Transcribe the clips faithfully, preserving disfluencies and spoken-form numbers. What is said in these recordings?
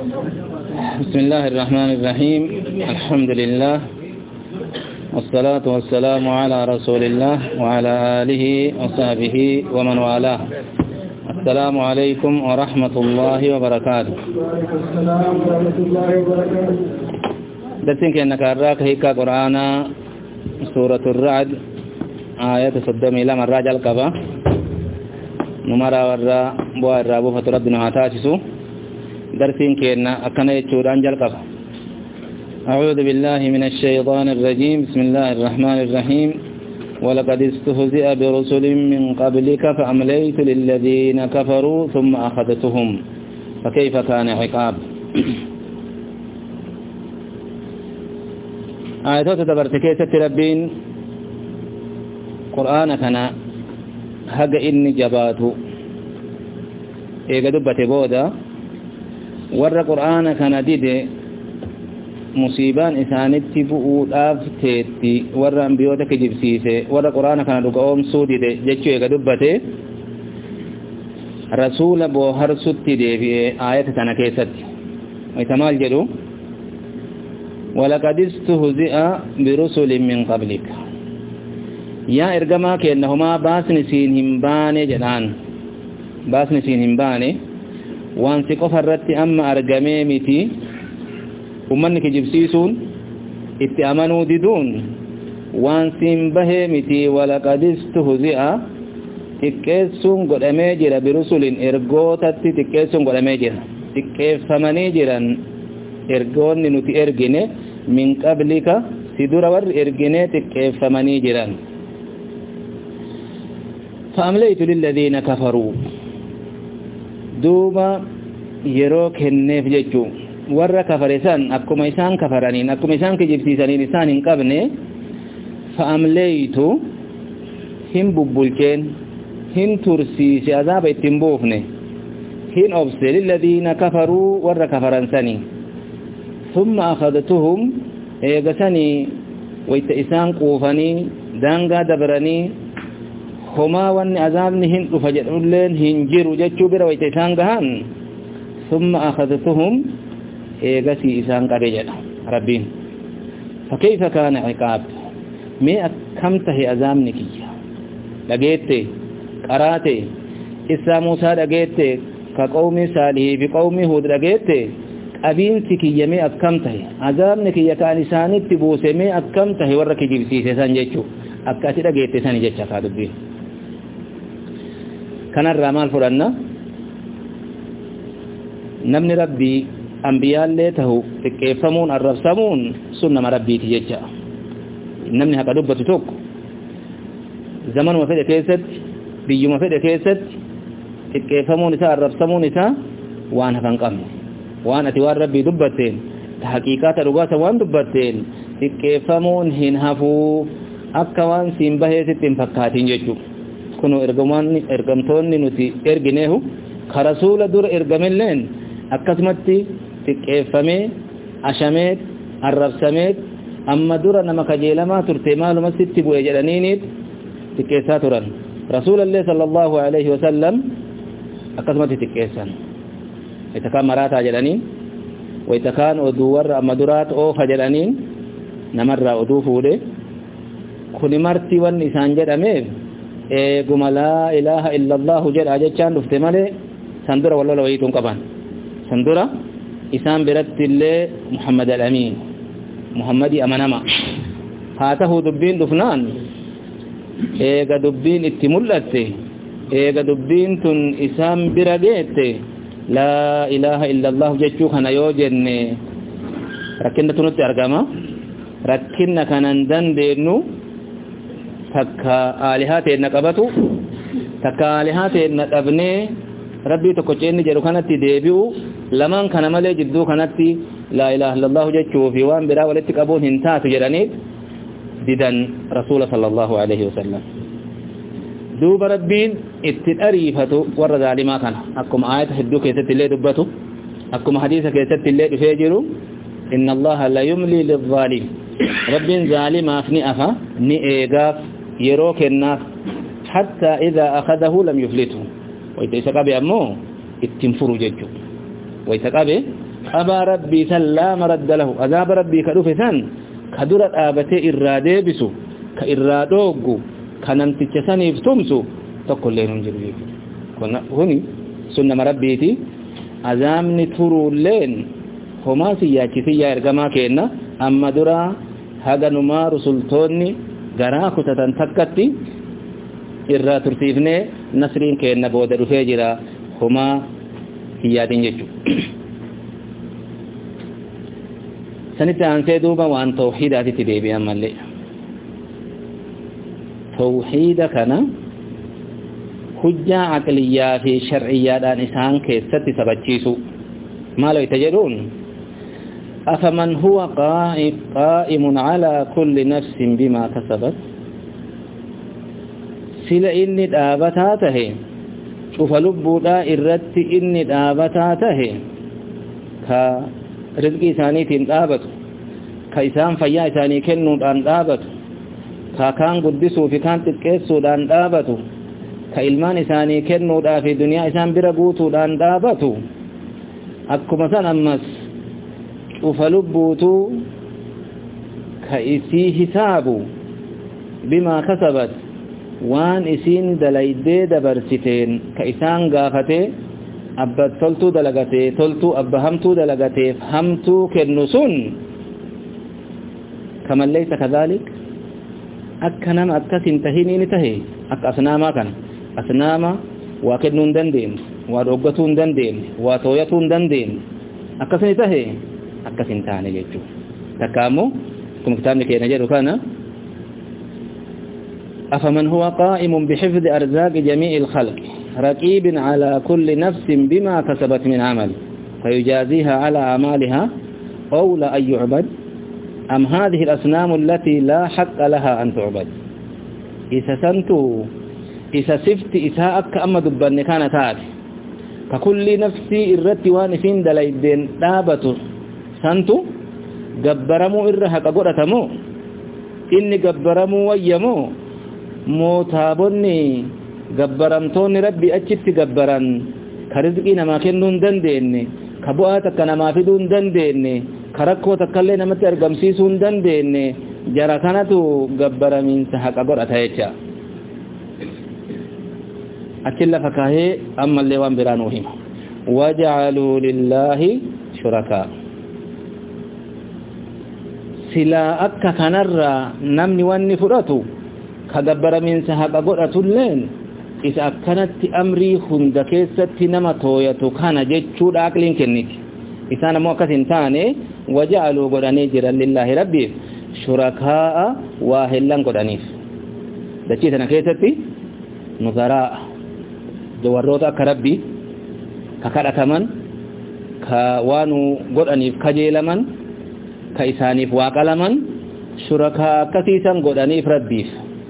بسم الله الرحمن الرحيم. الحمد لله والصلاة والسلام على رسول الله وعلى آله وصحبه ومن والاه. السلام عليكم ورحمة الله وبركاته. السلام ورحمة الله وبركاته. دسينك أنك أراك هيك قرآن سورة الرعد آية صدام إلى من راجع الكبا نمرا ورا بوا الرابو فتربنا هاتاسسو درسينك أن أكنا يتشوران جلقبا. أعوذ بالله من الشيطان الرجيم. بسم الله الرحمن الرحيم. ولقد استهزئ برسل من قبلك فأمليت للذين كفروا ثم أخذتهم فكيف كان عقاب. آيات تبرتكيسة ربين قرآن كان هق إني جباته إيقا دبت بودا ور قرآن كان ديد مصيبان إسانتي بؤوداف تيتي ور أنبيوتك جبسيسي ور قرآن كان دقوم سودي دي جيشو إيقا دبت رسول بوهر ستي دي في آيات تنكيست ويتمال جدو ولقد استهزئ برسل من قبلك يا إرقما كأنهما باسن سينهم باني جنان باسن سينهم باني وانسي قفرت أما أرقمي متي ومنك جبسيسون اتأمنوا ددون وانسي به متي ولقد استهزئ تكيسون قد أميجر برسل إرقوتت تكيسون قد أميجر تكيف ثماني جران إرقون نتي إرقني من قبلك سدور ور إرقني تكيف ثماني جران فأمليت للذين كفروا دوبا يروك النف جيجو ور كفرسان أكما إسان كفرانين أكما إسان كجبسيسانين إسان انقبني فأمليت هم ببولكين هم ترسيس عذاب اتنبوفني هم أبسل للذين كفروا ور كفرانساني ثم أخذتهم إيغساني ويتئسان قوفاني دانغا دبراني هما وان عذابنهم فجأولين هنجروا جتشو برا ويتسان قهان ثم أخذتهم إيغسي إسان قريجا ربين فكيف كان عقاب مي أكمته عذابنك لقيت قرات إسا موسى لقيت كقوم صالح بقوم هود لقيت أبين سكي يمي أكمته عذابنك يكان إساني تبوسي مي أكمته ورك جبسي سيسان جتشو أكاسي لقيت ساني جتشا فادبين كان الرمال فرنا نمني ربي أنبياء ليته تكيفمون الرسمون سنة ربي تججا نمني هكا دبة توك زمن وفيد كيست بيوم وفيد كيست تكيفمون إساء الرسمون إساء وانا فانقم وانا توار ربي دبتين تحقيقات رغاسة وان دبتين تكيفمون هنهفو أكوان سيمبهي ستين فكاتين ججو كنو ارغمان ارغمتوني نتي ارغنيهو كرسول دور ارغملين اكسمتي تكيفمي اشميت الربسميت اما دور نما كجيلما ترتي معلومه ستي بو يجدنينيت تكيسا ترن رسول الله صلى الله عليه وسلم اكسمتي تكيسان اتكان مراتا جدنين ويتكان ودور اما درات او فجدنين نمر ودو فوده كوني مرتي ون اسان جدمه eeguma laa ilaaha illa allahu jedha jechaan dhufte malee sandura wallola wayiituun qaban sandura isaan biratti illee muhammad al-amiin muhammadi amanama haa ta'u dubbiin dhufnaan eega dubbiin itti mul'atte eega dubbiin tun isaan bira geette laa ilaaha illa allahu jechuu kana yoo jenne rakkinna tunutti argama rakkinna kanan dandeenyu takka aalihaatee na qabatu takka aalihaatee na dhabnee rabbii tokko ceenni jedhu kanatti deebi'u lamaan kana malee jidduu kanatti laa ilaaha illallah jechuu fi waan biraa walitti qabuun hin taatu jedhanii didan rasuula sallallahu alaihi wasallam duuba rabbiin itti dhariifatu warra zaalimaa kana akkuma aayata hedduu keessatti illee dubbatu akkuma hadiisa keessatti illee dhufee jiru inna allaha la yumli lidh-dhalim rabbiin zaalimaaf ni afa ni eegaaf yeroo kennaaf hatta idha akhadahu lam yuflithu wayta isa qabe ammoo ittin furu jechu wayta qabe أبا ربي لا مرد له عذاب ربي كدفسان كدرت آبته إرادة بسو كإرادوغو كنمتجساني فتمسو تقول لهم جربيك هني سنة ربيتي عذامني ترو لين هما سياكي سيا إرقما كينا أما درا هغنما رسولتوني غراكو تتنتكتي إرى ترتيفني نصرين كينا بودر فيجرا هما سيادين جيجو سنتا أنسي دوبا وان توحيداتي تديبي أما اللي توحيدكنا حجة عقلية في شرعية دان إسان كيست سبتشيسو ما لو يتجدون أفمن هو قائم, قائم على كل نفس بما كسبت سلا إني دابتاته شوف لبو دا إردت إني دابتاته كرزقي ثاني تندابت كإسان فيا ثاني كنو دان دابت كان قدسو في كان تكيسو دان دابتو كإلمان ثاني كنو دا في دنيا إسان برقوتو دان دابتو أكو مثلا أمس وفلبوتو كإسي حسابو بما كسبت وان إسين دلائدي دبرستين كإسان غافته أبد تلتو دلغته تلتو أبهمتو دلغته فهمتو كنسون كمن ليس كذلك أكنم أكسن تهيني نتهي أك أسناما كان أسناما وكنون دندين ورغتون دندين وتويتون دندين أكسن تهي أكسن تاني جيجو تكامو كم كتابني كي نجد كان أفمن هو قائم بحفظ أرزاق جميع الخلق رقيب على كل نفس بما كسبت من عمل فيجازيها على أعمالها أولى أن يعبد أم هذه الأصنام التي لا حق لها أن تعبد إذا سنتو إذا سفت إساءك أما دبان كانت هذه ككل نفسي إرتي وانفين دلائدين دابتو سنتو قبرمو إرها كقرتمو إني قبرمو ويمو موتابني قبرمتوني ربي أجبت قبران كرزقي نما كنون دنديني كبؤاتك نما فدون دنديني كركو تكلي نمت أرقمسيسون دنديني جرى كانتو قبرمين سحق قرأتها يجا أكلا فكاهي أما اللي وان برانوهم وجعلوا لله شركاء سلا أكا كنرى نمني واني فراتو كقبر من سحق قرأت اللين إذا أكنت أمري خند كيست نما تويتو كان جيتشو داكلين كنت إذا نموكس انتاني وجعلوا قراني جرا لله ربي شركاء واهلان قرانيف دچيتنا كيستي نظراء جواروتا كربي ككرتمن كوانو قرانيف كجيلمن كإسانيف واقلمن شركاء كثيسا قرانيف ربيف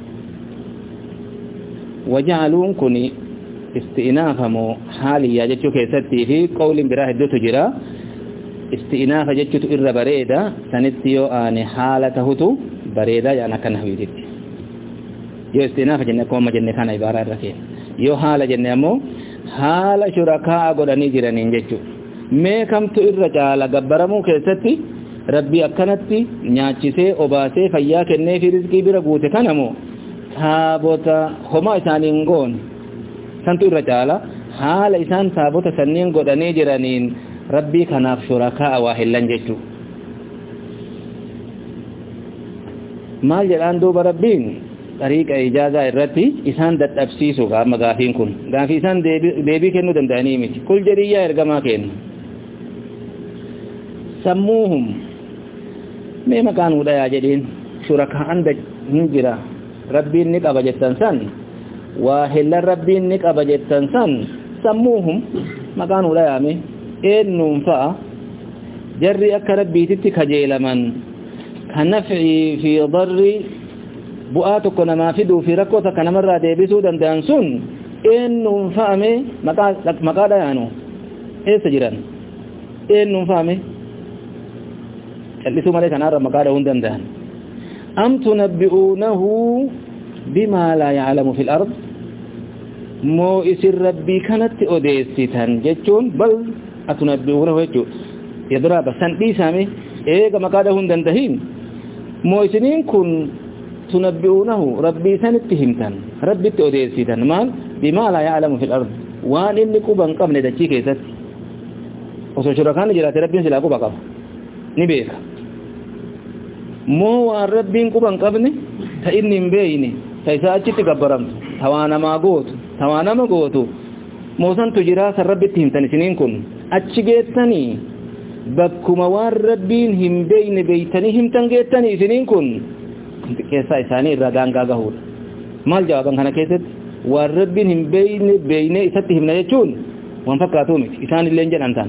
وجعلون كني استئنافمو حاليا جتو كيستي في قول براه الدوتو جرا استئناف جتو إر بريدا سنتيو آني حالتهتو بريدا يعني كان هويدت يو استئناف جنة كوما جنة كان عبارة ركين يو حال جنة مو حال شركاء قدني جرانين جتو مي كم تو إر جالا قبرمو كيستي ربي أكنتي نياچسي أباسي فيا كنة في رزقي برقوت كانمو saabota homa isaaniin goon santu irra caala haala isaan saabota sanniin godhanii jiraniin rabbii kanaaf shurakaa waa hillan jechuu maal jedhaan duuba rabbiin xariiqa ijaazaa irratti isaan dadhabsiisu gaama gaafiin kun gaafii isaan deebii kennuu danda'anii miti kul jedhiyyaa ergamaa kenna sammuuhum mee maqaan hudhayaa jedhiin shurakaan hin jira rabbiin ni qaba jettan san waa hillan rabbiin ni qaba jettan san sammuuhum maqaan hudhayaame eennuun fa'a jarri akka rabbiititti kajeelaman kanaf'i fi darri bu'aa tokko namaa fiduu fi rakkoo takka namarraa deebisuu danda'an sun eennuun fa'ame maqaa dhayaanu eessa jiran eennuun fa'ame callisuu malee kanaarra maqaa dha'uu hin danda'an am tunabbi'uunahu bimaa laa ya'lamu fil ard moo isin rabbii kanatti odeessitan jechuun bal atunabbi'uunahu jechuun يضرب سندي سامي ايغا مقاده هندندهين موسنين كن تنبئونه ربي سنتهمتن ربي توديسيتن مال بما لا يعلم في الارض وان اني قبن قبل دچي كيست وسوشركان جرات ربي سلا قبا قبا ني بيك مو ربي قبن قبني فاني مبيني فايساچ تغبرم ثوانا ما غوت ثوانا ما غوتو موسن تجرا سر ربي تهمتن سنين كن اچ گيتني بكما وان ربين هم بين بيتني هم تنگيتني سنين كن كيسا إساني الرقان قاقهود مال جوابا كان كيست والربين هم بين بين إستهم نيجون وانفقاتومك إساني اللي انجل أنتان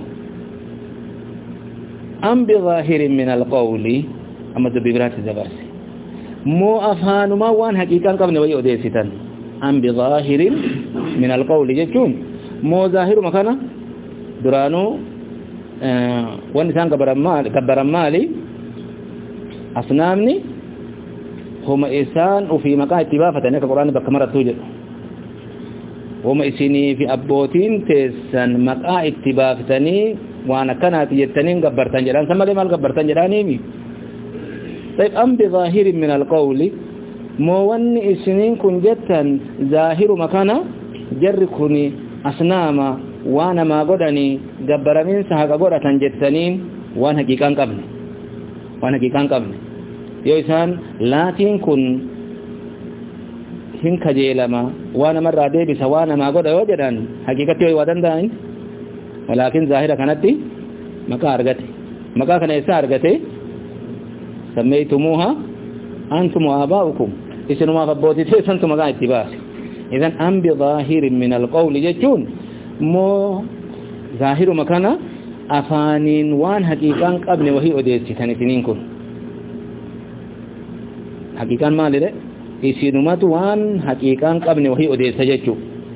أم بظاهر من القول أما الزبيبرات الزبارسي مو أفهان ما وان حقيقا قبل ويؤ ديستان أم بظاهر من القول يجون مو ظاهر مكانا درانو آه وانسان قبران مالي أصنامني هم إسان وفي مقام اتبافة أنك القرآن بكمرة توجد هم إسيني في أبوتين تسان مقام اتبافتني وانا كانت يتنين قبرتان جران سمالي مال قبرتان جرانيمي طيب أم بظاهر من القول موان إسنين كن جتا ظاهر مكانا جركني أصناما وانا ما قدني قبرمين سحق قدرة جتنين وانا حقيقان قبل وانا حقيقان قبل yoo isaan laatiin kun hin kajeelama waan amarraa deebisa waan namaa godha yoo jedhan haqiiqatti yoo waa danda'an walaakin zaahira kanatti maqaa argate maqaa kana eessaa argate sammeeytumuuha antum wa aabaa'ukum isinumaaf abbootii teessantu maqaa itti baase idan am bidhaahirin min alqawli jechuun moo zaahiruma kana afaaniin waan haqiiqaan qabne wahii odeessitan isiniin kun haqiqan maalire isinumatu waan haqiqan qabne wahi odeessa jechu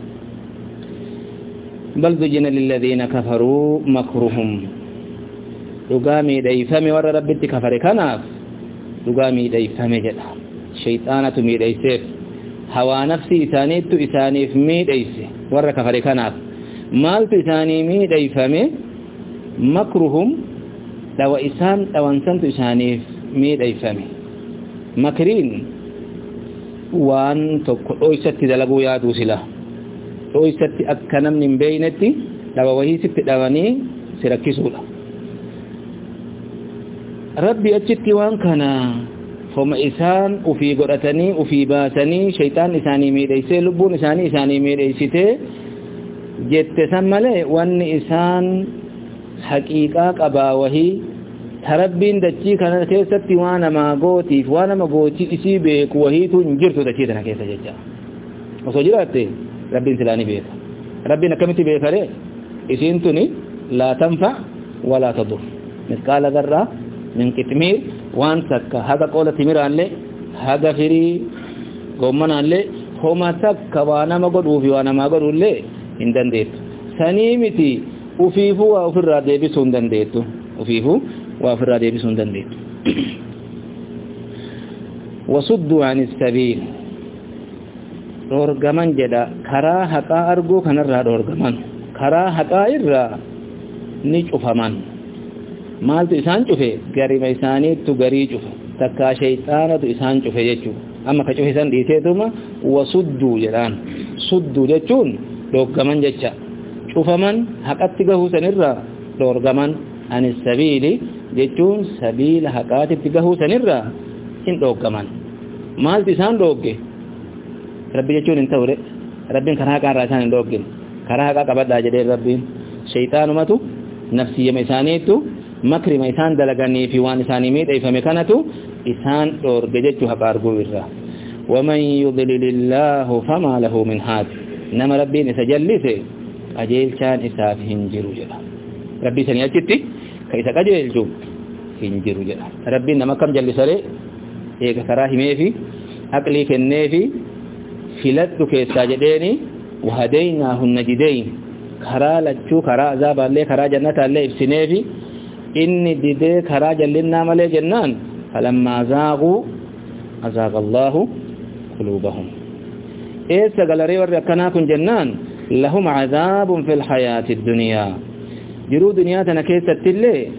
bal zujina lil ladina kafaru makruhum dugami dayfame war rabbitti kafare kanaaf dugami dayfame jedha shaytaanatu miidhaysef hawa nafsi isaaniitu isaaniif miidhayse war kafare kanaaf maaltu isaanii miidhayfame makruhum dawa isaan dawansantu isaaniif miidhayfame makriin waan tokko dhoysatti dalaguu yaaduu sila dhoysatti akka namni hin beeynetti dhawa wahii sitti dhawanii si rakkisuudha rabbi achitti waan kana foma isaan ufii godhatanii ufii baasanii shaytaan isaanii miidhaysee lubbuun isaanii isaanii miidhaysitee jette san malee wanni isaan haqiiqaa qabaa wahii tarabbiin dachii kana keessatti waan nama gootiif waan nama gootii isii beeku wahiitu hin jirtu dachii tana keessa jecha osoo jiraatte rabbiin silaani beeka rabbiin akkamitti beekare isiin tuni laa tanfa walaa tadur misqaala dharraa min qitmiir waan takka haga qoola timiraallee haga firii goommanaallee homa takka waa nama godhuufi waa namaa godhullee hin dandeettu sanii miti ufiifuu waa ofirraa deebisuu hin dandeettu ufiifuu وافر هذه بسون دنديت وصدوا عن السبيل رورغمان جدا كرا حقا ارغو كنرا رورغمان كرا حقا إرا نيچوفمان مالتو إسان چوفه غري ميساني تو غري چوفه تكا شيطان تو إسان چوفه جچو أما كچوفه إسان ديسه دوما وصدوا جدان صدوا جچون رورغمان جچا چوفمان حقا تغهو سنرا رورغمان عن السبيل jechuun sabiila haqaatitti gahuu sanirraa hin dhooggaman maalti isaan dhoogge rabbi jechuun hin ta'ure rabbiin karaa haqaa irraa isaan hin dhooggin karaa haqaa qabadhaa jedhee rabbiin shayxaanumatu nafsiyyama isaaniittu makrima isaan dalaganii fi waan isaanii miidheeffame kanatu isaan dhoorge jechuu haqa arguu irraa waman yudlilillaahu famaa lahu min haad nama rabbiin isa jallise qajeelchaan isaaf hin jiru jedha rabbii sanii achitti كيف قجلجو hinjiru jedha rabbiin nama kam jallisare eega karaa himeefi aqlii kenneefi filadhu keessaa jedheeni wahadaynaahu najidayn karaa lachuu karaa azaaballee karaa jannataallee ibsineefi inni didee karaa jallinnaa malee jennaan falammaa zaaquu azaaqa allaahu quluubahum eessa galaree warri akkanaa kun jennaan lahum cazaabun fi lhayaati ddunyaa jiruu duniyaa tana keessattillee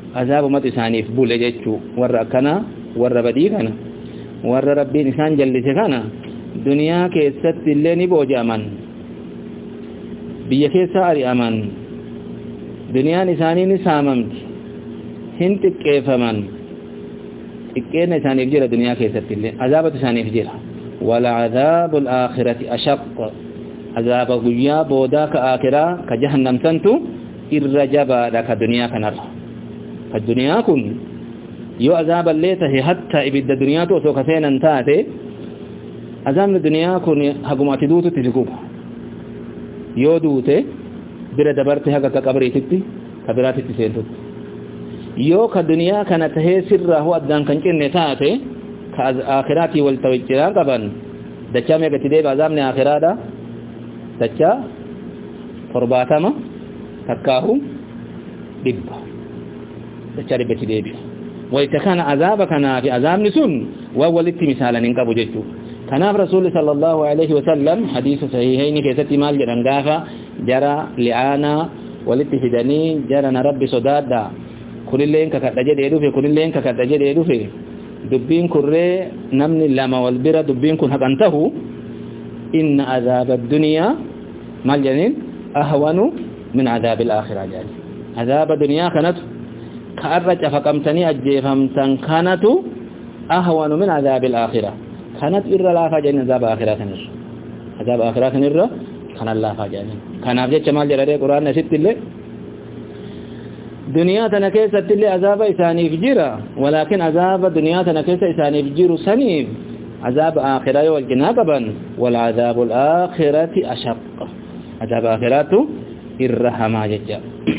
عذاب مت إسانيف بول جتشو ورّا كنا ورّا بدي كنا ورّا ربي إنسان جلس كنا دنيا كيست اللي نبوج أمان بيا كيسا أري أمان دنيا نساني نساممت هنت كيف أمان إكين إسانيف جرى دنيا كيست اللي عذاب إسانيف جرى ولا عذاب الآخرة أشق عذاب غيا بودا كآخرة كجهنم سنتو الرجبا لك دنيا كنر فالدنيا كن يو عذاب الليته حتى إبدا دنيا تو سو كسين انتاته عذاب الدنيا كن حقمات دوتو تجكوب يو دوته بلا دبرته حقا كقبري تتي كبرات تسينتو يو كدنيا كانت هي سر هو أدان كنكين نتاته كآخراتي والتوجيران قبن دچا میں گتی دے عذاب نے آخرات دچا قرباتما تكاهم دبا تشاري بتي دبي ويتكان عذابك انا في عذاب نسون وولدت مثالا انكبو جچو كان رسول صلى الله عليه وسلم حديث صحيحين كيتي مال جرنغافا جرى لعانا ولدت فدني جرى ربي صدادا كل لين ككدجه ديدو في كل لين ككدجه ديدو في دبين كره نمن لما والبرا دبين كن حقنته ان عذاب الدنيا مال جنين اهون من عذاب الآخرة جاني عذاب الدنيا كانت كأرج فقمتني أجيفمتن كانت أهون من عذاب الآخرة كانت إرى لا فاجئين عذاب آخرة نر عذاب آخرة نر كان الله فاجئين كان أفجد شمال جلالي قرآن نسيت اللي دنيا تنكيسة اللي عذاب إساني فجيرا ولكن عذاب دنيا تنكيسة إساني فجير سنيف عذاب آخرة والجناقبا والعذاب الآخرة أشق عذاب آخرة الرحمة ججا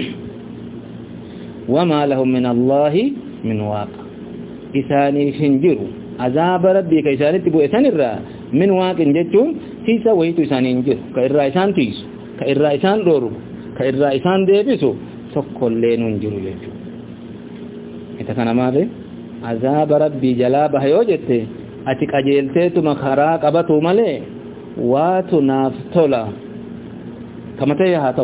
وما لهم من الله من واقع إساني فنجر عذاب ربي كإساني تبو إساني الرا من واقع ججون تيسا ويتو إساني انجر كإرا إسان تيسو كإرا إسان رورو كإرا إسان ديبسو سكول لين انجر ججو إذا كان ماذا عذاب ربي جلابه يوجدت أتك أجيلتت مخراق أبتو ملي واتو نافتولا كما تيها تو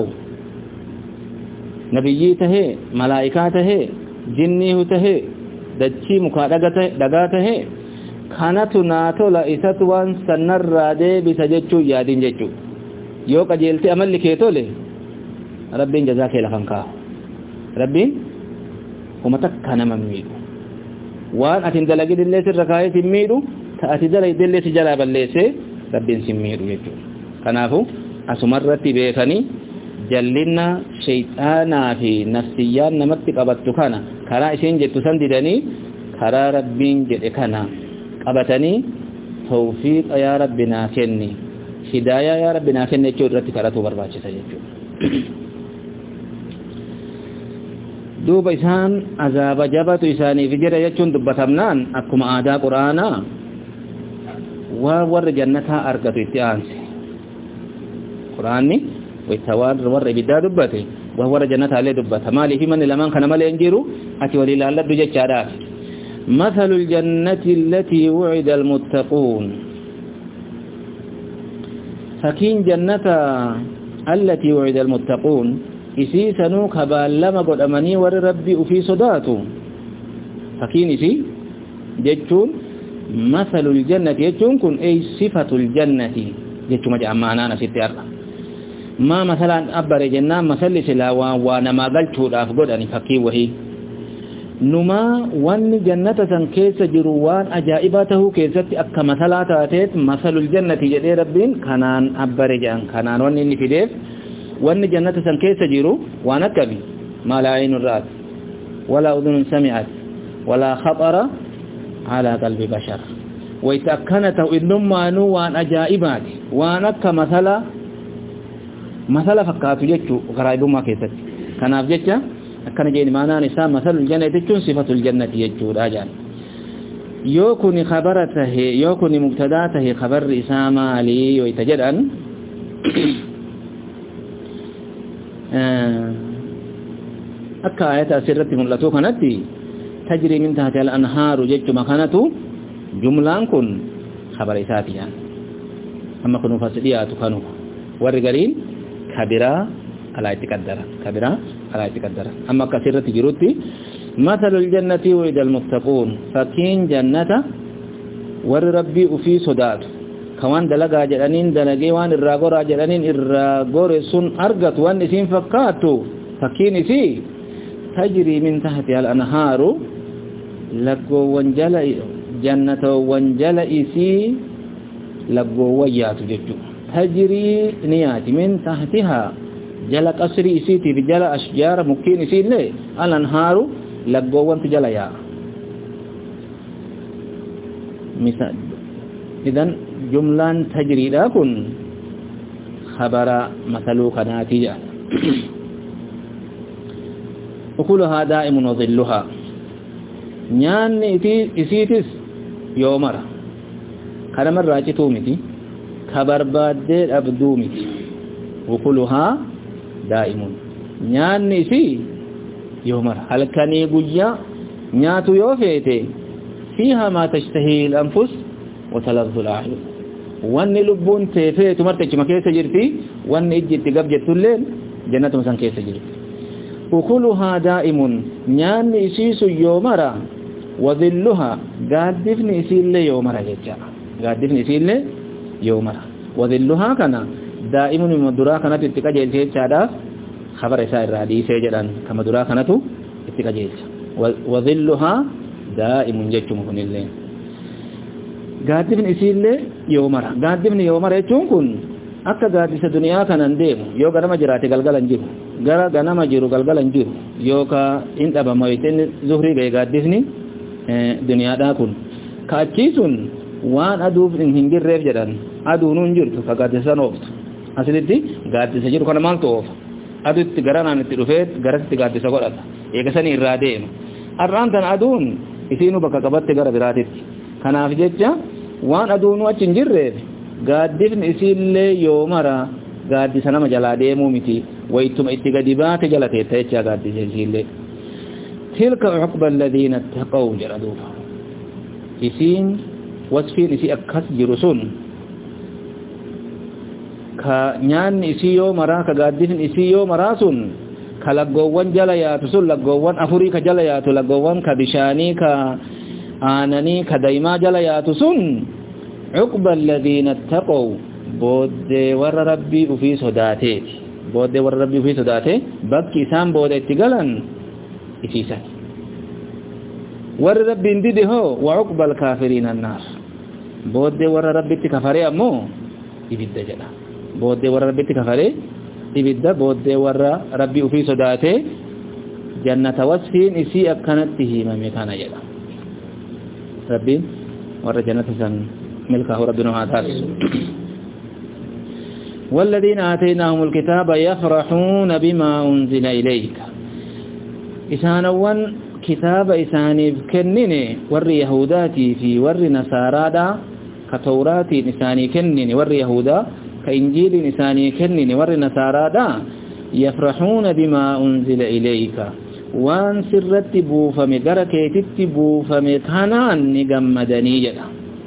نبيي تهي ملائكة تهي جنيه تهي دچي مخادغة دغا تهي كانتو ناتو لإساتوان سنر رادي بسججو يادين ججو يو قجيلتي عمل لكيتو لي ربين جزاك لخنكا ربين ومتكنا مميدو وان أتن دلقي دلي سرقائي سميدو تأتي دلقي دلي سجلاب اللي سي ربين سميدو ججو كنافو asumarratti beekani jallinna shaytaanaa fi nafsiyyaan namatti qabattu kana karaa isheen jettu san didanii karaa rabbiin jedhe kana qabatanii tawfiiqa yaa rabbinaa kenni hidaayaa yaa rabbinaa kenni jechuu irratti kadhatu barbaachisa jechuudha duuba isaan azaaba jabatu isaaniif jira jechuun dubbatamnaan akkuma aadaa quraanaa waa warra jannataa argatu itti aanse قرآني ويتوار ور بدا دبته وهو جنة عليه دبته مالي في من لمن كان مال ينجرو أتي ولله الله دجاجات مثل الجنة التي وعد المتقون فكين جنة التي وعد المتقون إسي سنوك هبالما قد أمني ور ربي في صداته فكين إسي جتون مثل الجنة جتون كن أي صفة الجنة جتون مجأ معنا نسيت أرى ما مثلا أبر جنة مثل سلا ونما قلت أفقد أن فكي وهي نما وان جنة كيس جروان أجائباته كيست أكا مثلا تاتيت مثل الجنة جدي ربين كانان أبر جان كانان وان نفيديف وان جنة كيس جرو وانا كبي ما لا عين رأت ولا أذن سمعت ولا خطر على قلب بشر ويتأكنته إنما نوان أجائبات وانا كمثلا مثلا فكاتو جتو غرايبو ما كيست كان أفجتها كان جيني معنا نساء مثل الجنة تكون صفة الجنة يجو راجان يوكني خبرته يوكني مبتداته خبر إسامة لي ويتجدأن أكا آيات أسرت ملتو كانت تجري من تحت الأنهار جتو مكانته جملان كن خبر إساتيان أما كنوا فاسديات كانوا ورقرين كبيرا على يتقدر كبرا على يتقدر أما كثيرة جروتي مثل الجنة وإذا المتقون فكين جنة ور ربي وفي صدات كوان دلقا جلانين دلقي وان الراغورا جلانين الراغور سن أرغت وان نسين فكاتو فكين سي تجري من تحتها الأنهار لقو وانجل جنة وانجل إسي لقو ويات ججو تجري نيات من تحتها جل قصر إسيتي في جل أشجار مكين إسي اللي الأنهار لقو وانت جل يا مثال إذن جملة تجري لكن خبر مثلوك ناتجة أكلها دائم وظلها نيان إسيتس يومرا كلمة راجتو متي خبر بعد أبدو متي أكلها دائم نيان إسي يومرا هل كان يقول نياتو يوفيتي فيها ما تشتهي الأنفس وتلذ الأعين وان لبون تيفي تمرتك ما كيسا جرتي وان اجي تقبجت الليل جنة مسان كيسا جرتي وكلها دائم نيان إسيس يومرا وظلها قادفن إسيل يومرا يجا قادفن إسيل يومرا وظلها كان دائم مدرا كانت اتقاجيل سيجا خبر إسائر رادي سيجدان كمدرا كانت اتقاجيل وظلها دائم جيتم كن الليل gaadifni isiillee yoo mara gaadifni yoo mara jechuun kun akka gaadisa duniyaa kanan deemu yoo ganama jiraate galgalan jiru gara ganama jiru galgalan jiru yoo ka in dhabama wayteen zuhrii ga'e gaadifni duniyaadhaa kun ka achii sun waan aduuf hin jirreef jedhan aduunuun jirtu ka gaadisan ooftu asilitti gaadisa jiru kana maaltu oofa aduutti garanaan itti dhufee garasitti gaadisa godhata eegasanii irraa deema har'aan tan aduun isiinu bakka qabatte gara biraatitti kanaaf jecha waan aduunu achi hin jirreef gaaddifni isiillee yoo mara gaaddisa nama jalaa deemuu miti waytuma itti gadi baate jala teetta jecha gaaddisa isiillee tilka uqba alladhiina ittaqaw jedhaduufa isiin wasfiin isii akkas jiru sun ka nyaanni isii yoo maraa ka gaaddifni isii yoo maraa sun ka laggoowwan jala yaatu sun laggoowwan afurii ka jala yaatu laggoowwan ka bishaanii ka aananii ka daymaa jala yaatu sun uqba alladhiina ittaqaw booddee warra rabbii ufii sodaateeti booddee warra rabbii ufii sodaate bakki isaan booda itti galan isiisan warra rabbiin dide hoo wa uqba alkaafiriina annaar booddee warra rabbitti kafaree ammoo ibidda jedha booddee warra rabbitti kafaree ibidda booddee warra rabbii ufii sodaate jannata wasfiin isii akkanatti himame kana jedha ربين ور جنة سن ملكه ربنا هذا والذين آتيناهم الكتاب يفرحون بما أنزل إليك إسانوان كتاب إساني كنني ور يهوداتي في ور نصارادا كتوراتي إساني كنني ور يهودا كإنجيل إساني كنني ور نصارادا يفرحون بما أنزل إليك waan sirratti buufame gara keetitti buufame kanaan ni gammadanii jedha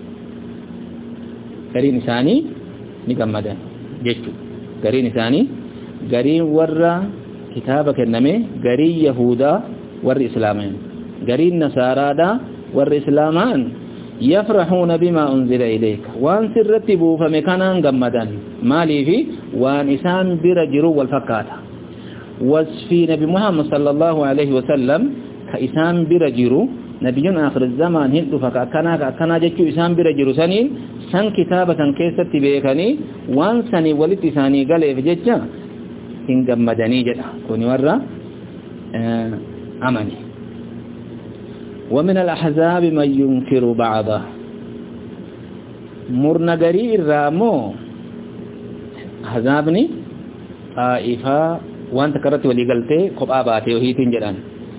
gariin isaanii ni gammadan jechuudha gariin isaanii gariin warra kitaaba kenname garii yahudaa warri islaamaan gariin nasaaraadhaa warri islaamaan yafrahuuna bimaa unzila ilayka waan sirratti buufame kanaan gammadan maaliifi waan isaan bira jiru wal fakkaata وصفي نبي محمد صلى الله عليه وسلم كإسام برجرو نبي آخر الزمان هندو فكأكنا كأكنا جتشو إسام برجرو سنين سن كتابة كيسة بيكني وان سني ولد ساني قال إفجتشا إنقم مدني جدا كوني ورى آه عمني ومن الأحزاب من ينكر بعضه مرنقري الرامو حزابني طائفة وانت كرت ولي قلتي قبعة باتي وهيتين جلان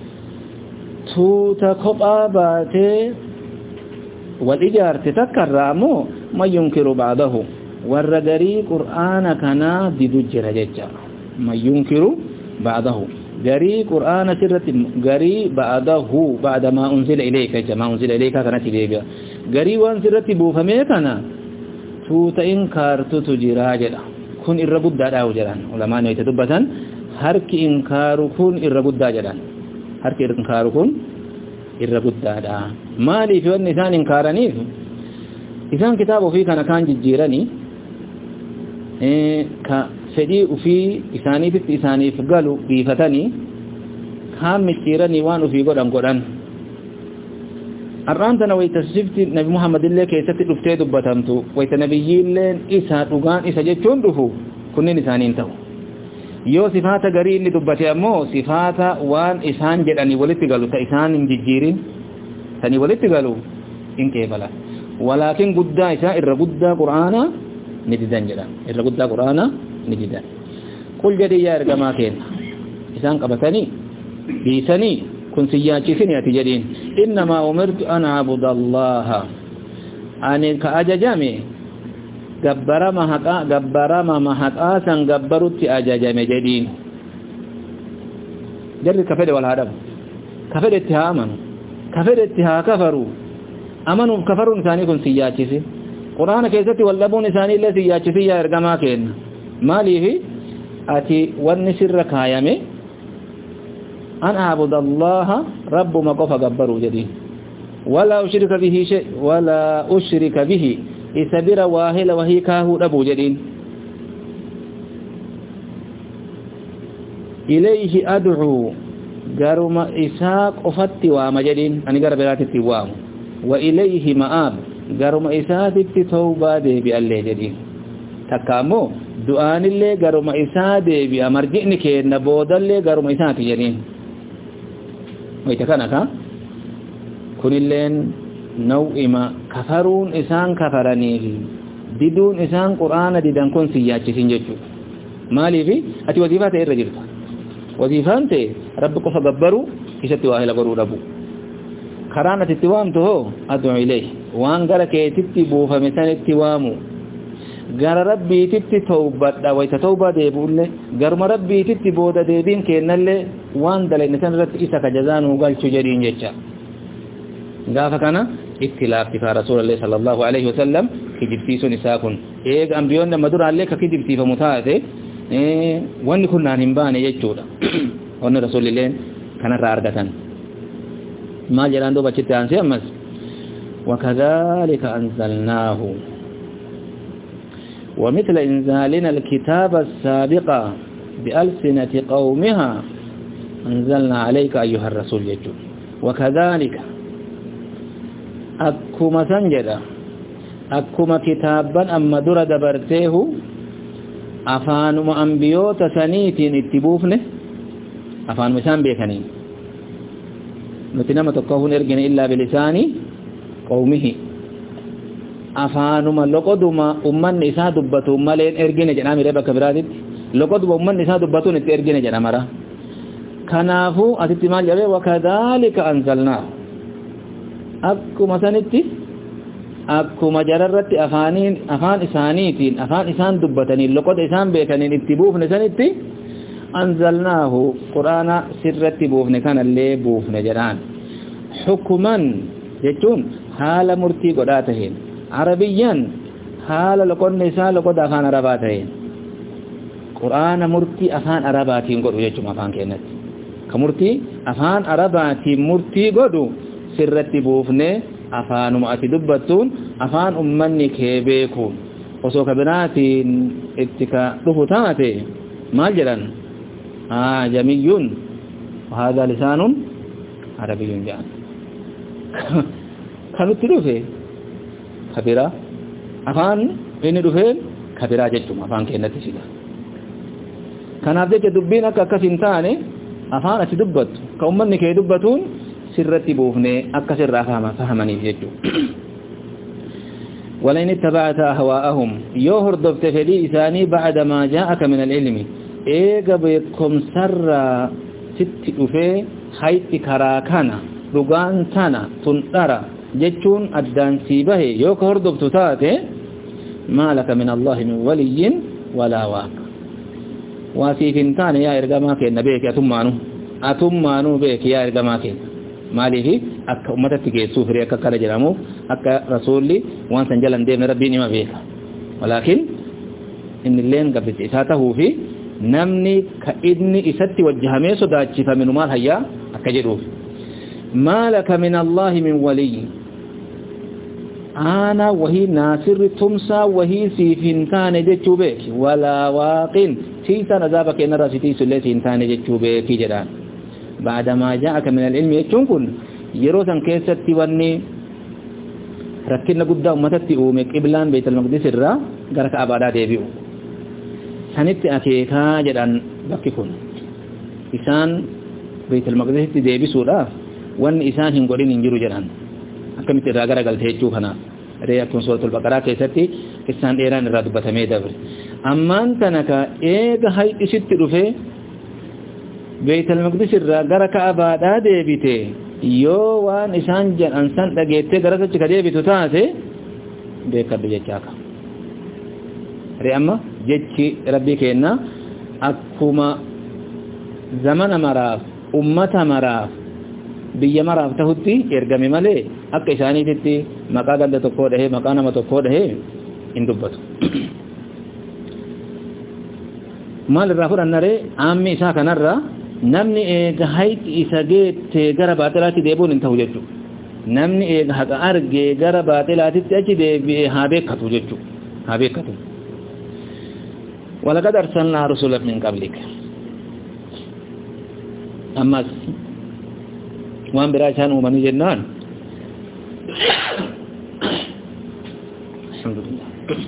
توتا قبعة باتي والإجارة تكرامو ما ينكر بعضه والرقري قرآن كنا ددجر ججا ما ينكر بعضه قري قرآن سرة قري بعضه بعد ما أنزل إليك ما أنزل إليك كانت إليك قري وان سرة بوفميكنا توتا إنكار تتجرا جلا كن الربط دادا وجلان علماء يتدبتا harki inkaaru kun irra guddaa jedhan harki inkaaru kun irra guddaadha maaliif wanni isaan inkaaraniif isaan kitaaba ofii kana kaan jijjiiranii ee ka fedhii ofii isaaniitti isaaniif galu dhiifatanii kaan micciiranii waan ofii godhan godhan arraantana wayta sifti nabi muhammad illee keessatti dhuftee dubbatamtu wayta nabiyyiilleen isa dhugaan isa jechuun dhufu kunniin isaaniin ta'u yoo sifaata garii inni dubbate ammoo sifaata waan isaan jedhanii walitti galu ta isaan hin jijjiirin tani walitti galu in keebala walaakin guddaa isaa irra guddaa qur'aana ni didan jedhan irra guddaa qur'aana ni didan qul jadi yaa ergamaa kenna isaan qabatanii dhiisanii kun siyyaachisini ati jedhiin innamaa umirtu an a'budallaha ani ka ajajame gabbarama haqa gabbarama mahaqaa san gabbarutti ajajame jedhiin jarri ka fedhe wal haadhamu ka fedhe itti haa amanu ka fedhe itti haa kafaru amanuuf kafaruun isaanii kun siyyaachisi quraana keessatti wal dhabuun isaanii illee siyyaachisi yaa ergamaa kenna maaliifi ati wanni sirra kaayame an a'budallaha rabbuma qofa gabbaru jedhiin wala ushrika bihi shay wala ushrika bihi isabira wahila wahi kaahu dhabu jedhiin ilayhi ad'u garuma isaa qofatti waama jedhiin ani gara biraatitti waamu wa ilayhi ma'ab garuma isaatitti tawbaa deebi'allee jedhiin takka ammoo du'aanillee garuma isaa deebi'a marji'ni kenna boodallee garuma isaati jedhiin wayta kana ka kunilleen naw'ima kafaruun isaan kafaraniif diduun isaan qur'aana didan kun siyaachisin jechuudha maaliifi ati waziifaa ta'e irra jirta waziifaan ta'e rabbi qofa gabbaru isatti waa hela godhuu dhabu karaan ati itti waamtu hoo ad'u ilayhi waan gara keetitti buufame sanitti waamu gara rabbiititti tawbadha wayta tawbaa deebuulle garuma rabbiititti booda deebiin kennallee waan dalayne san irratti isa ka jazaanuu galchu jedhiin jecha gaafa kana ittilaafti ka rasuulallee sallallahu alaihi wasallam kijibsiisuun isaa kun eega ambiyoonni amma duraallee ka kijibsiifamu taate wanni kun naan hin baane jechuudha wanni rasuulilleen kanarraa argatan maal jedhaan duuba achitti aansee ammas wakadhalika anzalnaahu ومثل إنزالنا الكتاب السابق بألسنة قومها أنزلنا عليك أيها الرسول يجو وكذلك أكما سنجد أكما كتابا أما در دبرته أفان أنبيوت سنيت اتبوفنه أفان مسان بيكنين نتنما تقوهن ارجن إلا بلسان قومه afaanuma loqoduma ummanni isaa dubbatu maleen ergine jedhama miree bakka biraatitti loqoduma ummanni isaa dubbatuun itti ergine jedhamara kanaafu asitti maal jedhee wakadhalika anzalnaa akkuma sanitti akkuma jararratti afaaniin afaan isaaniitiin afaan isaan dubbatanii loqoda isaan beekaniin itti buufne sanitti anzalnaahu quraana sirratti buufne kanallee buufne jedhaan hukuman jechuun haala murtii godhaa taheen عربيا حال لقد نساء لقد أفان عرباتين قرآن مرتي أفان عرباتين قد وجدتم أفان كينت كمرتي أفان عرباتين مرتي قد سرتي بوفني أفان مؤتي دبتون أفان أمني كيبيكون وسوك بناتي اتكا رفتاتي مالجلا آه جميل وهذا لسان عربي جان كانوا تلوفي kabira afaan inni dhufeen kabira jechuun afaan kennatti sila kanaaf jecha dubbiin akka akkas hin taane afaan ati dubbattu ka ummanni kee dubbatuun sirratti buufne akka sirraa fahamaniif jechuudha ولئن اتبعت أهواءهم يهر ضبط فدي إساني بعد ما جاءك من العلم إيقا بكم سر ست أفي حيث كراكنا رغان سنة تنطر jechuun addaan sii bahe yoo ka hordoftu taate maalaka min allahi min waliyyin walaa waaq waa siif hin taane yaa ergamaa kenna beeki atummaanu atummaanu beeki yaa ergamaa kenna maaliifi akka ummatatti geessuuf hiree akka akkana jedhamuuf akka rasuulli waan san jalan deemne rabbiin ima beeka walaakin innilleen gabbicha isaa tahuu fi namni ka inni isatti wajjahamee sodaachifame maal hayyaa akka jedhuuf maalaka min allahi min waliyyi ana wahii naasirri tumsaa wahii siif hin taane jechuu beeki walaa waaqin tiisaan azaaba keenarraa si tiisullee si hin taane jechuu beeki jedhaan baadamaa jaa'aka min alilmi jechuun kun yeroo san keessatti wanni rakkina guddaa ummatatti uume qiblaan beetul maqdis irraa gara ka'abaadhaa deebi'u sanitti akeekaa jedhan bakki kun isaan beetul maqdisitti deebisuudhaaf wanni isaan hin godhin hin jiru jedhan akkamitti irraa gara galtee jechuu kana ree akkuma suuratul baqaraa keessatti isaan dheeraan irraa dubbatamee dabre ammaan tanaka eega haydhisitti dhufee beetul maqdis irraa gara ka'abaadhaa deebite yoo waan isaan jedhan san dhageettee gara sachi ka deebitu taate beekadhu jechaaka ree amma jechi rabbii kenna akkuma zamana maraaf ummata maraaf biyya maraaf tahutti ergame malee akka isaaniititti maqaa ganda tokkoo dhahee maqaa nama tokkoo dhahee hin dubbatu maal irraa fudhannaree aammi isaa kanarraa namni eega hayti isa geette gara baaxilaatti deebuun hin ta'u jechuudha namni eega haqa argee gara baaxilaatti achi deebi'ee haa beekatu jechuudha haa beekatu walaqad arsalnaa rusulan min qablika ammas waan biraa isaan uumanii jennaan alhamdulillah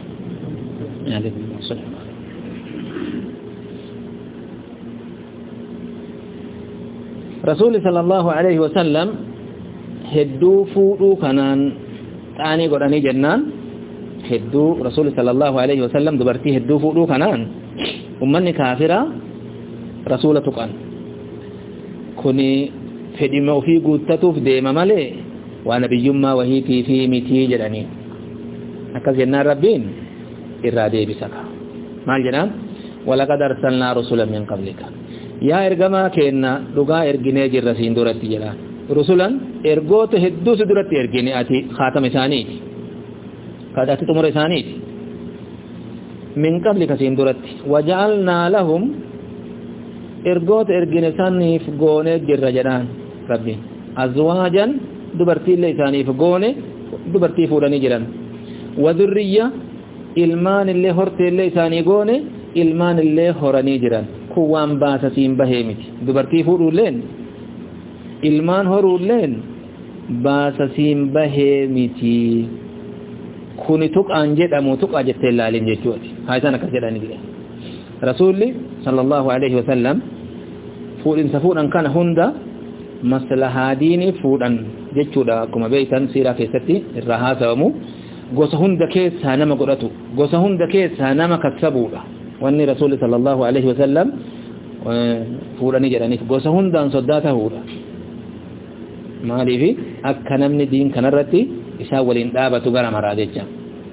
رسول صلى الله عليه وسلم هدو فودو كانان تاني قراني جنان هدو رسول صلى الله عليه وسلم دبرتي هدو فودو كانان ومن كافرة رسول تقان كوني فديما في قوتتوف ديما مالي ونبي ما وهيتي في متي جراني أكذ جنان ربين إرادي بسكا مال جنان ولقد أرسلنا رسولا من قبلك yaa ergamaa keenna dhugaa erginee jirra siin duratti jedha rusulan ergoota hedduu si duratti ergine ati khaatama isaaniiti kadhatti xumura isaaniiti min qablika siin duratti waja'alnaa lahum ergoota ergine saniif goonee jirra jedhaan rabbi azwaajan dubartiillee isaaniif goone dubartii fuudhanii jiran wadurriyya ilmaanillee horteellee isaanii goone ilmaanillee horanii jiran kuwaan baasasiin bahee miti dubartii fuudhuulleen ilmaan horuulleen baasasiin bahee miti kuni tuqaan jedhamu tuqaa jettee ilaalin jechuudha haa isaan akkas jedhanillee rasuulli sallallahu alaihi wasallam fuudhinsa fuudhan kana hunda maslahaa diinii fuudhan jechuudha akkuma beektan siiraa keessatti irraa haasawamu gosa hunda keessaa nama godhatu gosa hunda keessaa nama kassabuudha wanni rasuulli sallallahu alaihi wasallam fuudhanii jedhaniif gosa hundaan soddaata huudha maaliif akka namni diin kanarratti isaa waliin dhaabatu gara maraa jecha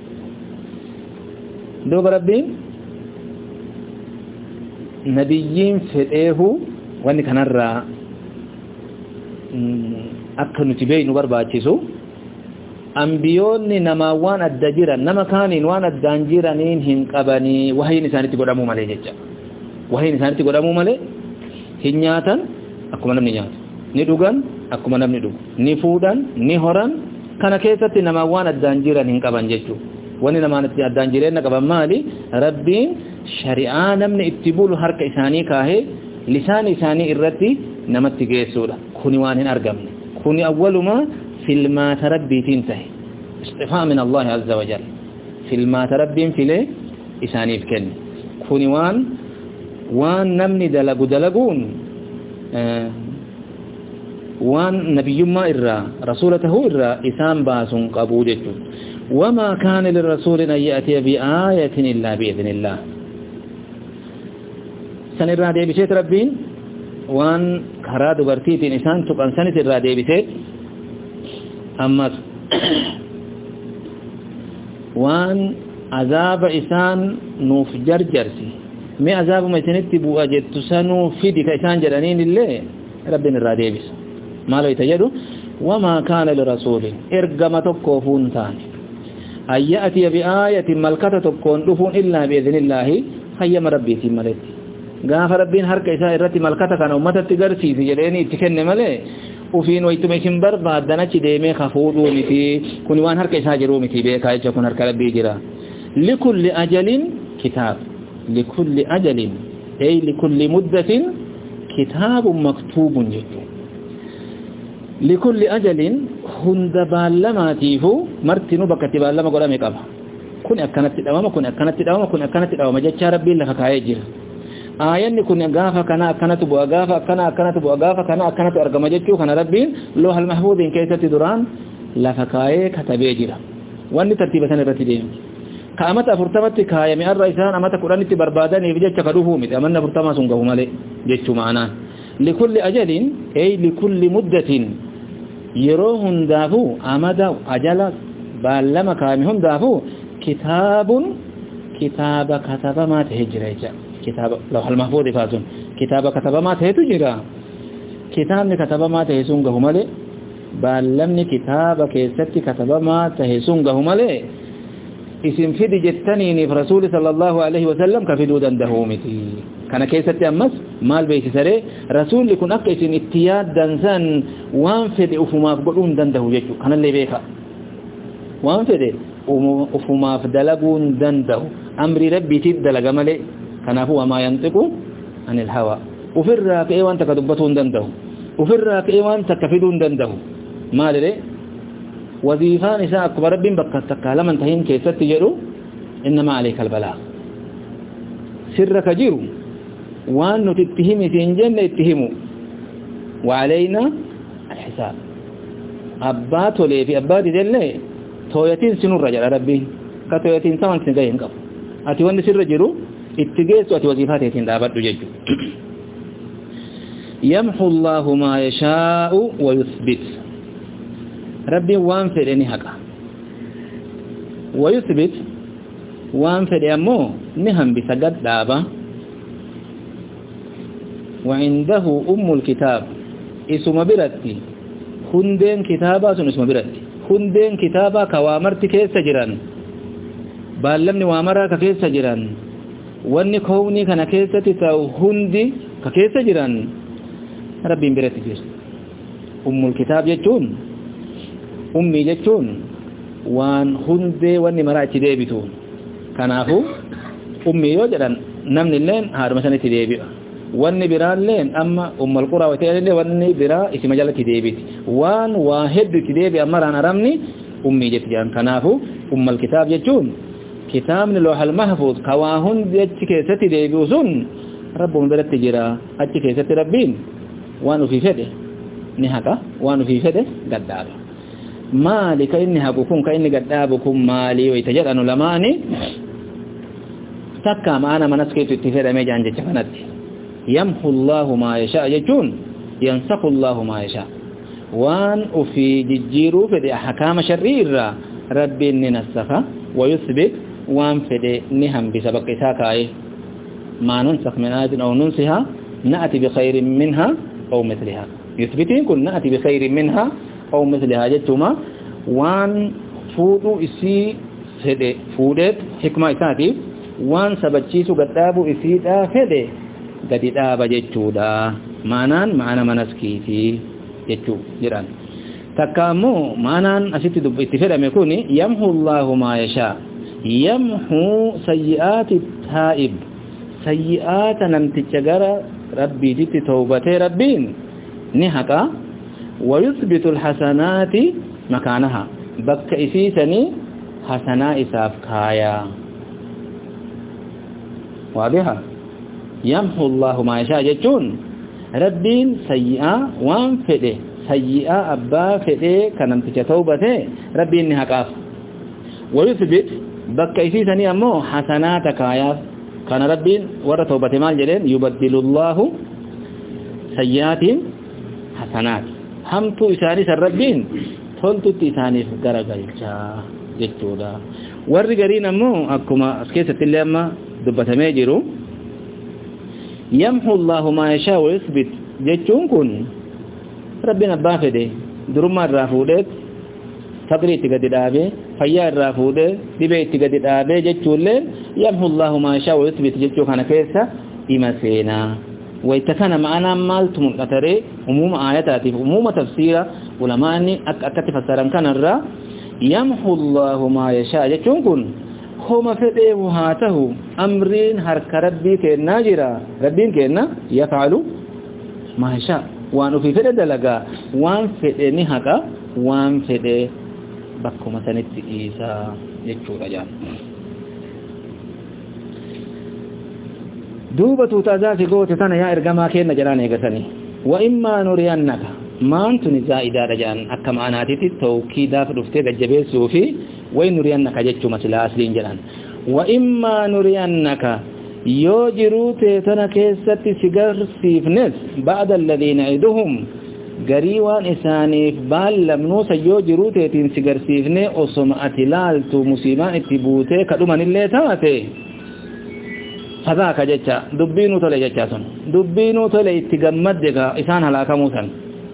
duuba rabbiin nabiyyiin fedheehu wanni kanarraa akka nuti beeknu barbaachisu ambiyoonni nama waan adda jiran nama kaaniin waan addaan jiraniin hin qabanii wahiin isaanitti godhamuu malee jecha wahiin isaanitti godhamuu malee hin nyaatan akkuma namni nyaatu ni dhugan akkuma namni dhugu ni fuudhan ni horan kana keessatti nama waan addaan jiran hin qaban jechuu wani namaan addaan jireenya qaban maali rabbiin shari'aa namni itti bulu harka isaanii kaahee lisaan isaanii irratti namatti geessuudha kuni waan hin argamne kuni awwaluma filmaata rabbiitiin tahe istifaa min Allah azza wa jalla filmaata rabbiin filee isaaniif kenne kuni waan waan namni dalagu dalaguun waan nabiyyummaa irraa rasuulatahu irraa isaan baasuun qabuu jechuudha وما كان للرسول أن يأتي بآية إلا بإذن الله سنرى دي بشيت ربين وان كراد برتيت إنسان تقن سنة الرادي بشيت أما وان عذاب إسان نوف جرجرسي ما عذاب ما يتنتبوا أجد تسانو فيدك إسان جرانين الله ربنا الرادي بس ما لو يتجدوا وما كان للرسول إرقم تقوفون ثاني أن يأتي بآية ملكة تكون دفون إلا بإذن الله خيم ربي تمالت غاف ربين هرك إساء الرتي ملكتا كان أمتا تقرسي في جليني اتكن ملي وفين ويتمكن بربا دانتي ديمي خفوضو متي كنوان هرك إساء جرو متي بيكا يجاكون هرك ربي جرا لكل أجل كتاب لكل أجل أي لكل مدة كتاب مكتوب جدو لكل أجل هند بالماتيفو مرتنو بكتي بالما قرامي قبا كن أكنت الأوام كن أكنت الأوام كن أكنت الأوام جتشا ربي لك كايجر آيان كن أغافا كنا أكنت بو أغافا كنا أكنت بو أغافا كنا أكنت أرقم جتشو كنا ربي لوح المحفوظ إن كيسة دران لفكاي كتبيجر واني ترتيبة الرتدين كأمت أفرتمت كايا من الرئيسان أمت قرآن تبربادان يفجج كدوه مت أمنا فرتما سنقه مالي جتشو معنا لكل أجل أي لكل مدة يروهن دافو أمد أجل بالما كامهم دافو كتاب كتاب كتب ما تهجر كتاب لوح المحفوظ فاتون كتاب كتب ما تهجر كتاب كتب ما تهسونغه مالي بالمني كتاب كيست كتب ما تهسونغه مالي اسم فيد جتنيني في رسول صلى الله عليه وسلم كفدود دهومتي كان كيست أمس مال بيت سري رسول لكن أكيسين اتياد دنسان وانفد أفما فقلون دنده يجو كان اللي بيكا وانفد أفما فدلقون دنده أمر ربي تدلق ملي كان هو ما ينطق عن الهوى وفرك إيوان تكدبتون دنده وفرك إيوان تكفدون دنده ما لري وظيفان إساء أكبر رب بكتك لمن تهين كيست جرو إنما عليك البلاغ سرك جرو وأن تتهم سنجن اتهموا وعلينا الحساب أبات لي في أبات دلي تويتين سنو الرجل ربي كتويتين سوان سنجين قف أتي وان سر جرو اتقيس وأتي وظيفات يتين دابت ججو يمحو الله ما يشاء ويثبت ربي وانفر اني حقا ويثبت وانفر امو نهم بسجد دابا وعنده ام الكتاب اسم برتي هندين كتابا سن اسم برتي هندين كتابا كوامرتي كيس جيران بالمني وامرا كيس جيران واني كوني كان كيستي تو هندي كيس جيران ربي برتي جير ام الكتاب يجون أمي جتون وان هندي واني مرأتي ديبتون كانافو أمي يوجدان نمن اللين هذا مثلا تديبي واني بران لين أما أم القرى وتيالي واني برا اسم مجالة تديبت وان واحد تديبي أما رانا رمني أمي جتجان كانافو أم الكتاب جتون كتاب من اللوح المحفوظ كواهن جتكيسة تديبوسون ربهم بلد تجرى أجكيسة ربين وانو في فده نهاك وانو في فده قدار مالي كإني هبكم كإني قدابكم مالي ويتجرأن لماني تكا معنا منسكيت اتفاد ميجان جتفنت يمحو الله ما يشاء يجون ينسخ الله ما يشاء وان أفي ججيرو فدي أحكام شرير ربي ننسخ ويثبت وان فدي نهم بسبق ساكاي ما ننسخ من آية أو ننسها نأتي بخير منها أو مثلها يثبتين كن نأتي بخير منها أو مثلها جتما وان فودو إسي فدي فودت حكمة إساتي وان سبتشيسو قدابو إسي دا فدي قد دابا جتو دا مانان معنا منسكيتي جتو جران تكامو مانان أسيتي دب اتفاد ميكوني يمحو الله ما يشاء يمحو سيئات التائب سيئات نمتجر ربي جت توبتي ربين نهكا ويثبت الحسنات مكانها بك إسيسني حسناء إساف كايا واضحة يمحو الله ما يشاء جتون ربين سيئة وان فده سيئة أبا فده كنمتج توبته ربين نهكاف ويثبت بك إسيسني أمو حسنات كايا كان ربين ورى توبة مال جلين يبدل الله سيئات حسنات همتو إساني سربين تولتو إساني غرغلچا جچودا ورّي غرين امو اكما اسكيست اللي اما دبتمي جيرو يمحو الله ما يشاء ويثبت جچون كن ربنا بافده درما رافودت صبري تگدي دابه فيا رافوده دبي تگدي دابه جچول يمحو الله ما يشاء ويثبت جچو كان كيسا إما سينا ويتكن معنا مالت منقطري عموم آياتات عموم تفسيرا علماء أكتف السلام كان الرا يمحو الله ما يشاء يجون هما فدي وهاته أمرين حرك ربي كنا جرا ربين كنا يفعل ما يشاء وان في فدي دلغا وان فدي نحقا وان فدي بكما سنت إيسا يجون أجان دوبة تزافي قوة تانا يا إرقما كينا جراني قسني وإما نرينك ما أنت نزائدة رجان أكما أنا تتي توكيدا فرفتي بجبه سوفي وإن نرينك جتشو مسلا أسلين جران وإما نرينك يوجرو تيتنا كيستي سيقر سيفنس بعد الذين عيدهم قريوان إسانيف بال لمنوسا يوجرو تيتين سيقر سيفني أصم أتلالتو مسيمان اتبوتي كدومان اللي تاتي فذاك جتا دبينو تولي جتا سن دبينو تولي اتقمد دقا إسان هلاك موسن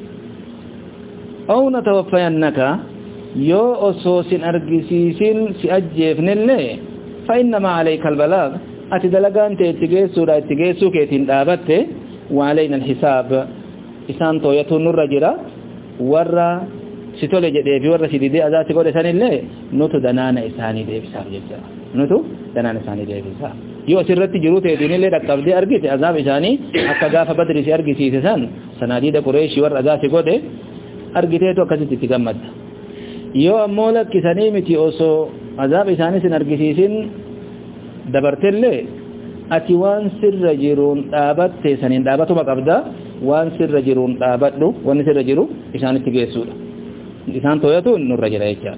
أو نتوفينك يو أصوص أرقسيس سأجيفن اللي فإنما عليك البلاغ أتدلقان تيتقيسو لا اتقيسو كيتين دابت وعلينا الحساب إسان تويتو نور جرا ورى ستولي جدي في ورى سيدي أذاتي قول إسان اللي نوتو دنانا إساني دي بساب جتا نوتو دنانا إساني دي بساب yoo asirratti jiru ta'e dinillee dhaqqabdee argite azaab isaanii akka gaafa badri si argisiise san sanaadiida qureeshii warra azaasi godhe argiteetu akkasitti itti gammadda yoo ammoo lakkisanii miti osoo azaab isaanii sin argisiisin dabartellee ati waan sirra jiruun dhaabatte saniin dhaabatuma qabda waan sirra jiruun dhaabadhu wanni sirra jiru isaanitti geessuudha isaan tooyatuun nurra jira jecha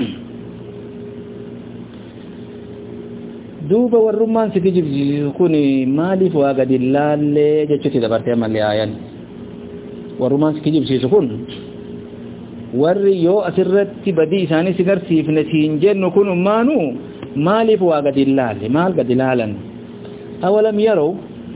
duuba warrummaan si kijibsiisu kun maaliif waa gadi laallee jechuutti dabartee ammallee aayan warrummaan si kijibsiisu kun warri yoo asirratti badii isaanii si garsiifne siin jennu kun ummaanu maaliif waa gadi laalle maal gadi laalan awalam yeroo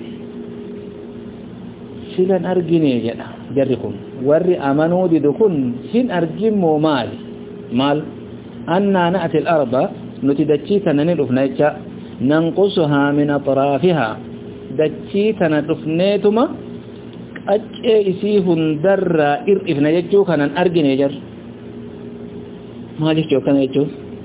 silan argine jedha jarri kun warri amanuu didu kun hin argimmoo maali maal annaa na'ati al-arda nuti dachii tanani dhufna jecha ننقصها من أطرافها دجيتنا دفنيتما أجئ إسيهن در إرئفنا يجو كان أرجن يجر ما ليش جو كان يجو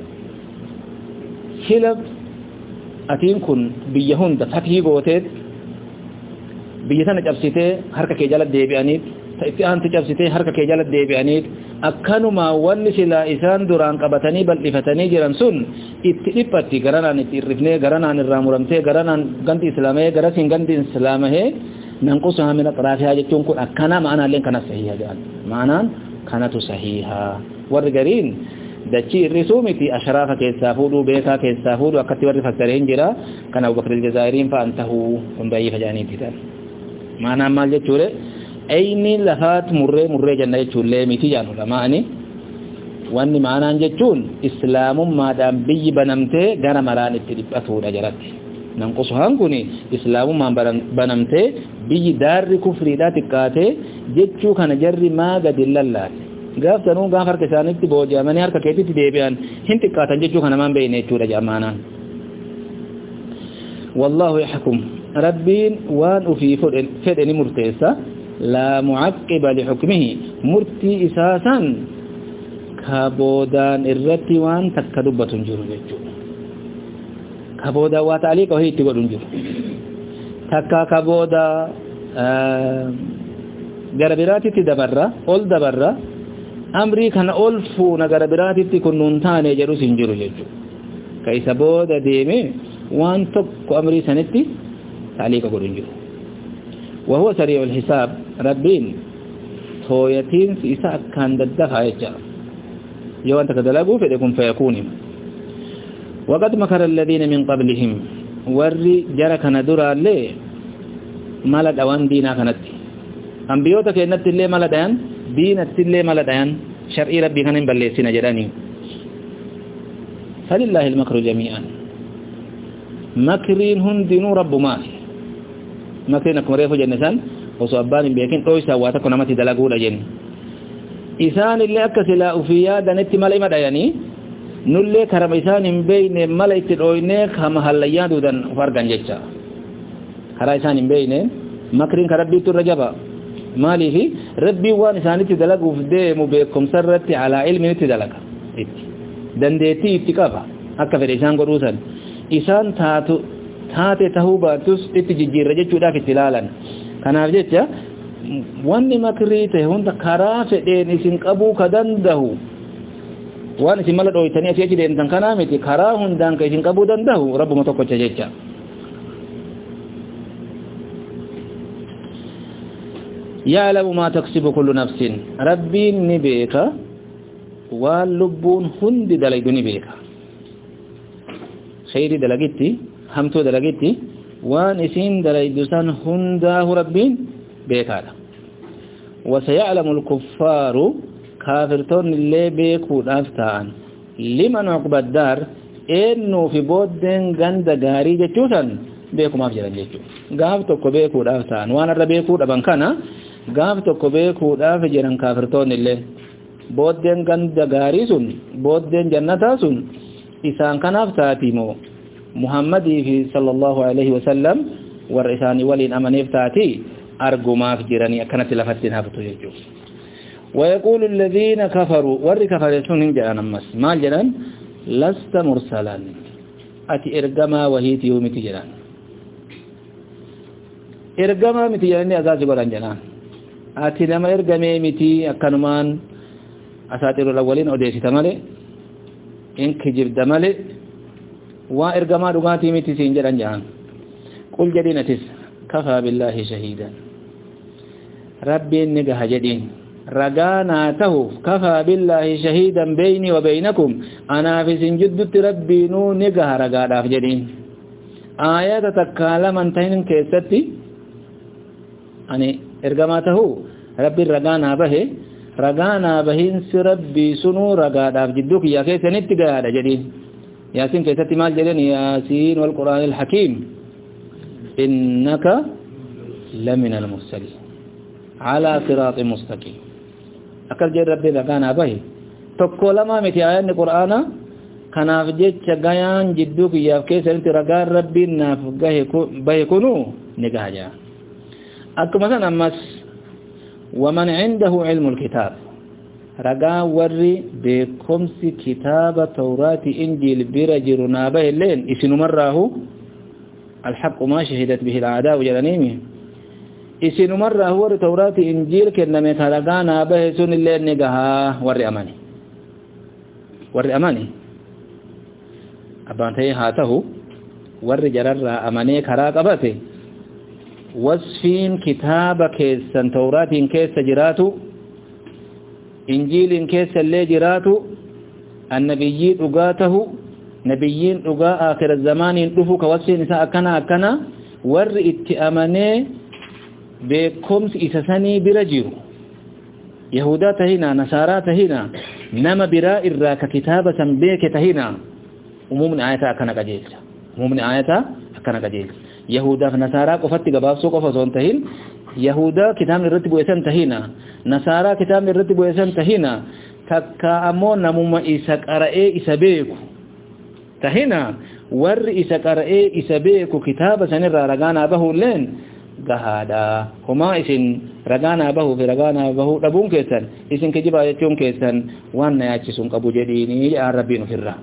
سلب أتين كن بيهن دفتحي قوتت بيتنا جبسيته حركة كجالة ديبيانيت تأتيان تجبسيته حركة كجالة ديبيانيت akkanuma wanni sila isaan duraan qabatanii bal'ifatanii jiran sun itti dhiphatti garanaan itti irrifnee garanaan irraa muramtee garanaan ganti islaamee garasiin ganti islaamee nanqusuhaa min atraafihaa jechuun kun akkana ma'anaalleen kana sahiha jedhan ma'anaan kanatu sahiha warri gariin dachii irrisuu miti ashraafa keessaa fuudhuu beekaa keessaa fuudhuu akkatti warri fassareen jira kan Abubakr al-Jazaa'iriin fa'an tahuu hundaayyii fajaaniitti tan ma'anaan maal jechuudha ayni lafaat murree murree janna jechuun leemiti jaanu lamaani wanni maanaan jechuun islaamummaadhaan biyyi banamtee gara maraan itti dhiphatuudha jaratti nanqusuhaan kun islaamummaan banamtee biyyi daarri kufriidhaa xiqqaatee jechuu kana jarri maa gadi lallaate gaaf sanuu gaaf harka isaanitti booji'amanii harka keetitti deebi'an hin xiqqaatan jechuu kana maan beeyne jechuudha jaamaanaan wallahu yahkum rabbiin waan ufii fedhe ni murteessa لا معقب لحكمه مرتي اساسا كبودان الرتي وان تكدبه جرو جچو كبودا واتعليق وهي تقولون جرو تكا كبودا غربراتي تدبرا اول دبرا امري كان اولفو نغربراتي كنون تاني جرو سنجرو جچو كيس بودا ديمي وان تك امري سنتي تعليق قولون جرو وهو سريع الحساب ربين تويتين سيسا كان ددفع يجا يو أنت كدلقوا فإذا فيكون وقد مكر الذين من قبلهم ورّي جرك ندرى لي مالد أوان دينا كانت أنبيوتك إنت اللي مالدان دينت اللي مالدان شرعي ربي كان بلسين جراني فلله المكر جميعا مكرين هندنوا رب ماهي مكرين أكم ريفو جنسان وصو أبان بيكين أويسا واتكو نمتي دلقود جن إسان اللي أكسلا أفيا دانت مالي مداياني نولي كرم إسان بين مالي تدوينيك هم هليادو دان فرقان جيشا كرا إسان بينه مكرين كربي ترجبا مالي في ربي وان إساني تدلق وفده مبيكم سرت على علم تدلق دندتي اتكافا أكفر إسان قروسا إسان تاتو تاتي تهوباتوس اتججير رجل في تلالا كان أفجتها واني مكري تهون كرا فدين إسان قبو كدنده وان إسان ملد أويتاني أسيجي دين تنكنا متي كرا هندان كإسان قبو دنده رب متوقع جيجا يعلم ما تكسب كل نفس ربي نبيك واللبون هند دلقني بيك خير دلقتي همتو دلقتي وانسين دلقدسان هنده ربين بيك هذا وسيعلم الكفار كافرتون اللي بيكو دافتان لمن عقب الدار إنه في بودن غند غاري جتوسان بيكو ما بجران جتو غافتو بيكو دافتان وانا ربيكو دبان كان gaaf tokko beekuudhaaf jiran kaafirtoonni illee booddeen ganda gaarii sun booddeen jannataa sun isaan kanaaf taati moo muhammadii fi sallallahu alaihi wasallam warra isaanii waliin amaneef taati argumaaf jiranii akkanatti lafatti haftu jechuudha ويقول الذين كفروا ور كفروا من جاء نمس ما جنان لست مرسلا اتي ارغما وهيت يوم تجران ارغما متجران ازاز غران جنان ati nama ergamee miti akkanumaan asaatirul awwaliin odeessita malee in kijibda malee waa ergamaa dhugaatii miti siin jedhan jahan qul jedhiin atis kafaa billaahi shahiidan rabbiin ni gaha jedhiin ragaa naa tahuuf kafaa billaahi shahiidan beeynii wa beeynakum anaaf isin jiddutti rabbiinuu ni gaha ragaadhaaf jedhiin aayata takkaa laman tahin keessatti ani ergamaa tahu rabbi ragaana bahe ragaana bahin si rabbi sunu ragaadhaaf jidduu kiyya keessanitti gaadha jedhin yaasin keessatti maal jedhen yaasiin wal quraanil hakiim innaka lamina al-mursalin ala siraatin mustaqiim akal jedhe rabbi ragaana bahe tokko lama miti aayanni qur'aana kanaaf jecha gayaan jidduu kiyyaaf keessanitti ragaan rabbiin naaf bahe kunu ni gaha jaa akkuma san ammas ومن عنده علم الكتاب رجاء وري بكمس كتاب توراة إنجيل برجر نابه اللين اسن مره الحق ما شهدت به الأعداء جلنيمه اسن مره وري توراة إنجيل كنما ترجاء نابه سن اللين نجها وري أماني وري أماني أبانته هاته وري جرر أماني كراك أبته وصفين كتاب كيسان توراة كيس جراتو إنجيل كيس اللي جراتو النبيين أغاته نبيين أغا آخر الزمان ينطفو كوصفين إساء أكنا أكنا ور اتأمني بكمس إسساني برجيرو يهودا تهينا نصارى تهينا نما براء الراك كتابة بيك تهينا ومومن آياتا أكنا قجيل ومومن آياتا أكنا قجيل يهودا فنصارى قفت قبابسو قفصون تهين يهودا كتاب الرتب ويسان تهينا نصارى كتاب الرتب ويسان تهينا تكا أمون نموما إساك أرأي إسابيكو تهينا ور إساك أرأي إسابيكو كتاب سنر رغانا بهو لين قهادا هما إسن رغانا بهو في رغانا بهو ربون كيسان إسن كجبا يتشون كيسان وانا يأتشسون قبو جديني يا ربين في الرا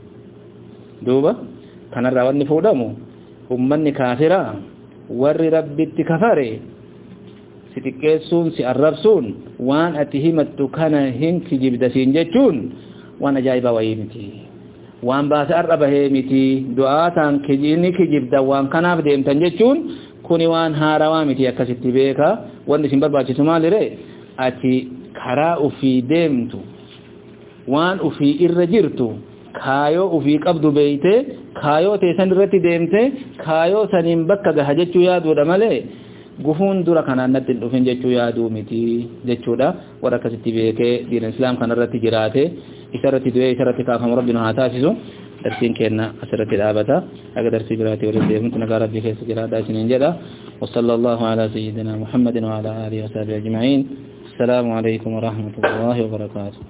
دوبا كان الراوان فودامو ummanni kaafira warri rabbitti kafare si xiqqeessuun si arrabsuun waan ati himattu kana hin kijibdasiin jechuun waan ajaa'iba wayii miti waan baase arrabahee miti du'aataan kijini kijibda waan kanaaf deemtan jechuun kuni waan haarawaa miti akkasitti beeka wanni isin barbaachisu maalire ati karaa ufii deemtu waan ufii irra jirtu kaayoo ufii qabdu beeyte kaayoo teessan irratti deemte kaayoo saniin bakka gaha jechuu yaaduudha malee gufuun dura kanaan natti hin dhufin jechuu yaaduu miti jechuudha warra akkasitti beekee diina islaam kanarratti jiraate isarratti du'ee isarratti kaafamu rabbi nu haa taasisu darsiin kenna asirratti dhaabata aga darsii biraati waliin deemtu nagaa rabbii keessa jiraadhaa isiniin jedha وصلى الله على سيدنا محمد وعلى آله وصحبه أجمعين السلام عليكم ورحمة الله وبركاته